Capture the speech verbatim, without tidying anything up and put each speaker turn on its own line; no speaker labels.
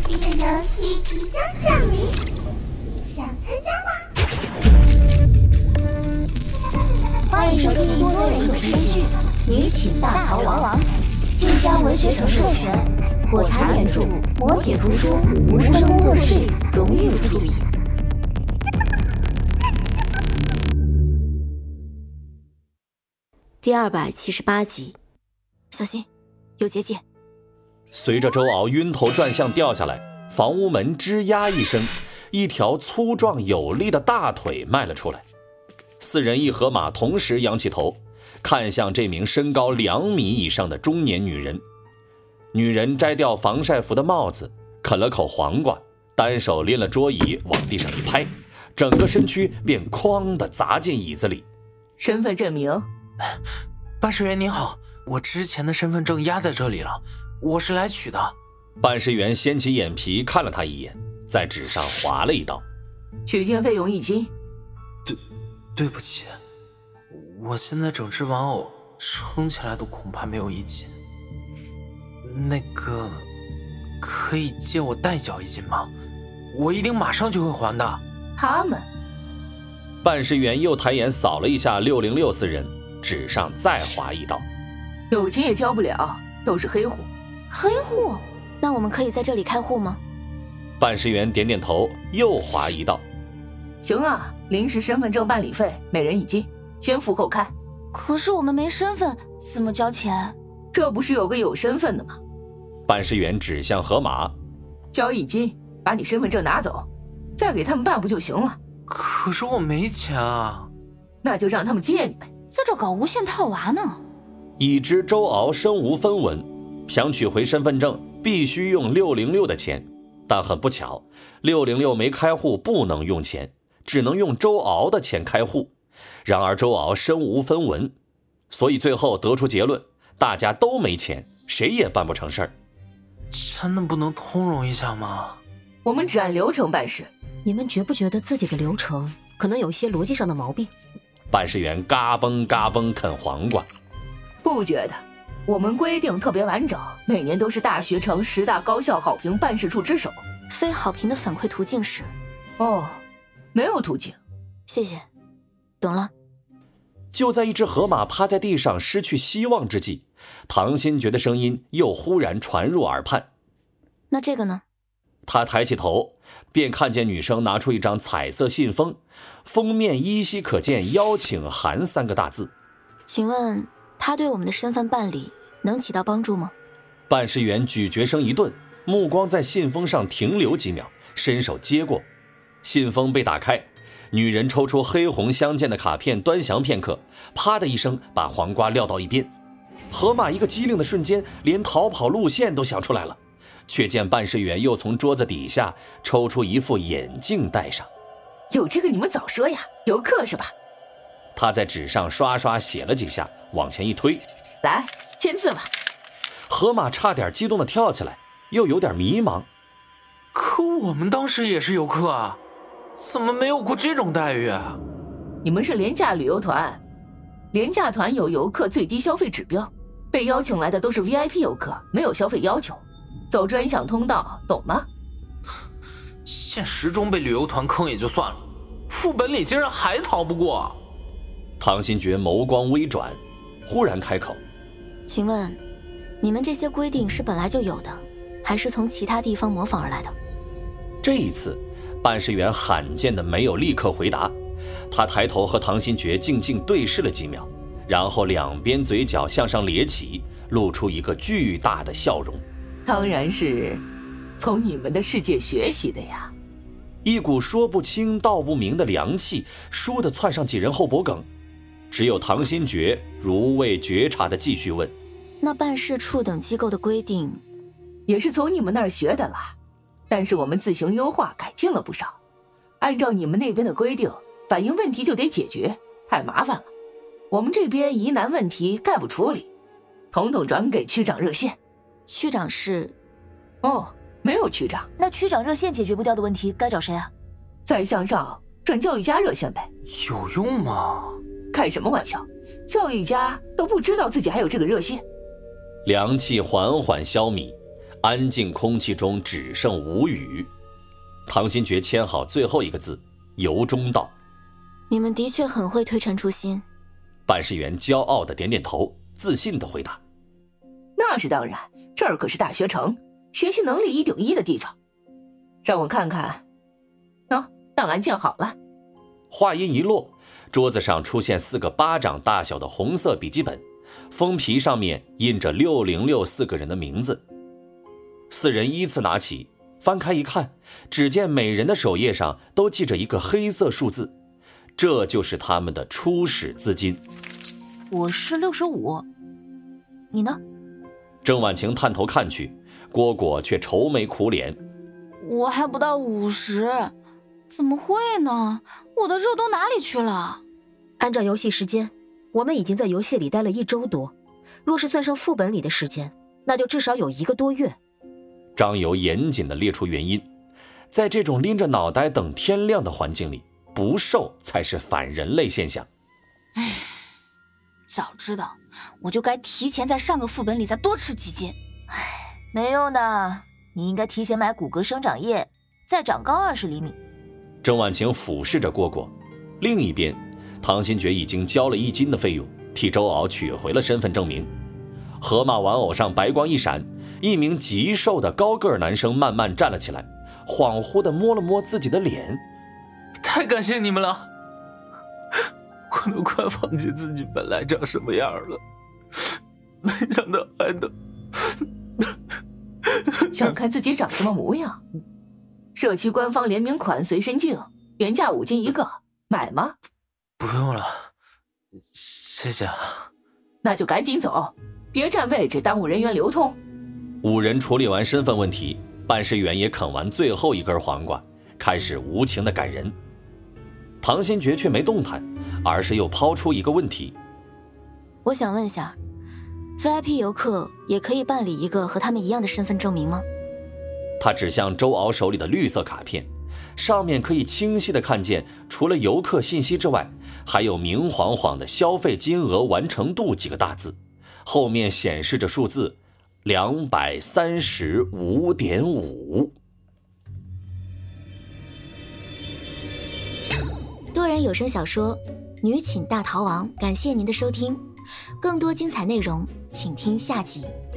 这个游戏即将降临，想参加吗？
欢迎收听多人有声剧《女寝大逃亡》，晋江文学城授权，火柴原著，磨铁图书，无声工作室荣誉出品。第二百七十八集，小心，有结界。
随着周敖晕头转向掉下来，房屋门吱呀一声，一条粗壮有力的大腿迈了出来。四人一合马同时仰起头，看向这名身高两米以上的中年女人。女人摘掉防晒服的帽子，啃了口黄瓜，单手拎了桌椅往地上一拍，整个身躯便哐地砸进椅子里。
身份证明。
办事员您好，我之前的身份证压在这里了，我是来取的。
办事员掀起眼皮看了他一眼，在纸上划了一道。
取件费用一金。
对对不起，我现在整只玩偶撑起来都恐怕没有一斤。那个可以借我代缴一斤吗？我一定马上就会还的。
他们。
办事员又抬眼扫了一下六零六四人，纸上再划一道。
有钱也交不了，都是黑户。
黑户？那我们可以在这里开户吗？
办事员点点头，又划一道。
行啊，临时身份证办理费每人一金，先付后开。
可是我们没身份，怎么交钱？
这不是有个有身份的吗？
办事员指向河马，
交一金，把你身份证拿走，再给他们办不就行了？
可是我没钱啊。
那就让他们借你呗。
在这搞无限套娃呢。
已知周敖身无分文，想取回身份证必须用六零六的钱，但很不巧，六零六没开户，不能用钱，只能用周敖的钱开户。然而周敖身无分文，所以最后得出结论，大家都没钱，谁也办不成事儿。
真的不能通融一下吗？
我们只按流程办事。
你们觉不觉得自己的流程可能有一些逻辑上的毛病？
办事员嘎嘣嘎嘣啃黄瓜。
不觉得，我们规定特别完整，每年都是大学城十大高校好评办事处之首。
非好评的反馈途径是？
哦，没有途径。
谢谢，懂了。
就在一只河马趴在地上失去希望之际，唐新觉的声音又忽然传入耳畔。
那这个呢？
他抬起头，便看见女生拿出一张彩色信封，封面依稀可见邀请函三个大字。
请问他对我们的身份办理能起到帮助吗？
办事员咀嚼声一顿，目光在信封上停留几秒，伸手接过。信封被打开，女人抽出黑红相间的卡片，端详片刻，啪的一声把黄瓜撂到一边。河马一个机灵的瞬间，连逃跑路线都想出来了，却见办事员又从桌子底下抽出一副眼镜戴上。
有这个你们早说呀，游客是吧？
他在纸上刷刷写了几下，往前一推，
来签字吧。
河马差点激动地跳起来，又有点迷茫。
可我们当时也是游客啊，怎么没有过这种待遇啊？
你们是廉价旅游团，廉价团有游客最低消费指标，被邀请来的都是 V I P 游客，没有消费要求，走专享通道，懂吗？
现实中被旅游团坑也就算了，副本里竟然还逃不过。
唐新觉眸光微转，忽然开口：
请问你们这些规定是本来就有的，还是从其他地方模仿而来的？
这一次办事员罕见的没有立刻回答，他抬头和唐新觉静静对视了几秒，然后两边嘴角向上咧起，露出一个巨大的笑容。
当然是从你们的世界学习的呀。
一股说不清道不明的凉气倏地窜上几人后脖梗，只有唐新觉如未觉察地继续问：
那办事处等机构的规定
也是从你们那儿学的啦，但是我们自行优化改进了不少，按照你们那边的规定，反映问题就得解决，太麻烦了。我们这边疑难问题概不处理，统统转给区长热线。
区长是？
哦，没有区长。
那区长热线解决不掉的问题该找谁啊？
再向上转教育家热线呗。
有用吗？
开什么玩笑，教育家都不知道自己还有这个热线。
凉气缓缓消弭， 安静空气中只剩无语。唐新觉签好最后一个字，由衷道：
你们的确很会推陈出新。
办事员骄傲地点点头，自信地回答：
那是当然，这儿可是大学城，学习能力一顶一的地方。让我看看。喏、哦，档案建好了。
话音一落，桌子上出现四个巴掌大小的红色笔记本，封皮上面印着六零六四个人的名字。四人依次拿起，翻开一看，只见每人的首页上都记着一个黑色数字，这就是他们的初始资金。
我是六十五，你呢？
郑婉晴探头看去，蝈蝈却愁眉苦脸。
我还不到五十，怎么会呢？我的热度哪里去了？
按照游戏时间，我们已经在游戏里待了一周多，若是算上副本里的时间，那就至少有一个多月。
张游严谨地列出原因，在这种拎着脑袋等天亮的环境里，不瘦才是反人类现象。
唉，早知道我就该提前在上个副本里再多吃几斤。
唉，没用的，你应该提前买骨骼生长液，再长高二十厘米。
郑婉晴俯视着蝈蝈，另一边，唐新觉已经交了一金的费用，替周敖取回了身份证明。河马玩偶上白光一闪，一名极瘦的高个儿男生慢慢站了起来，恍惚地摸了摸自己的脸。
太感谢你们了，我都快忘记自己本来长什么样了，没想到还能
想看自己长什么模样。社区官方联名款随身镜，原价五斤一个，买吗？
不用了，谢谢啊。
那就赶紧走，别占位置耽误人员流通。
五人处理完身份问题，办事员也啃完最后一根黄瓜，开始无情的赶人。唐新觉却没动弹，而是又抛出一个问题：
我想问下 V I P 游客也可以办理一个和他们一样的身份证明吗？
他指向周敖手里的绿色卡片，上面可以清晰地看见，除了游客信息之外，还有明晃晃的消费金额完成度几个大字，后面显示着数字两百三十五点五。
多人有声小说《女寝大逃亡》，感谢您的收听，更多精彩内容请听下集。